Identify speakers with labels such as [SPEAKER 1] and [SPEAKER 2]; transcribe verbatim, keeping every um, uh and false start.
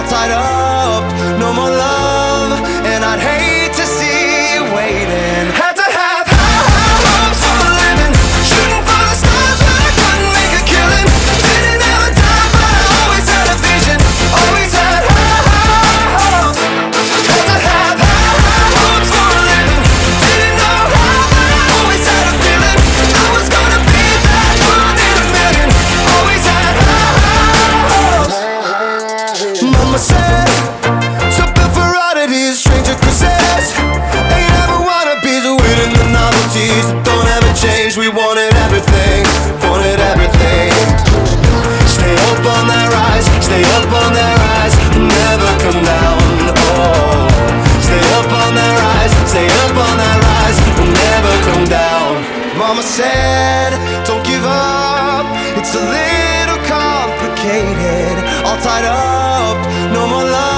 [SPEAKER 1] tied up, no more love, and I'd hate to see you waiting. Had to have high, high hopes for a living, shooting for the stars when I couldn't make a killing. Didn't have a dime, but I always had a vision, always had high, high hopes. Had to have high, high hopes for a living, didn't know how, but I always had a feeling I was gonna be that one in a million. Always had high, high hopes. Mama said, something for oddities, stranger kisses. Ain't ever wannabes, waiting the novelties that don't ever change. We wanted everything, wanted everything. Stay up on that rise, stay up on that rise, never come down. Oh, stay up on that rise, stay up on that rise, never come down. Mama said, don't give up, it's a little complicated. All tied up, no more love.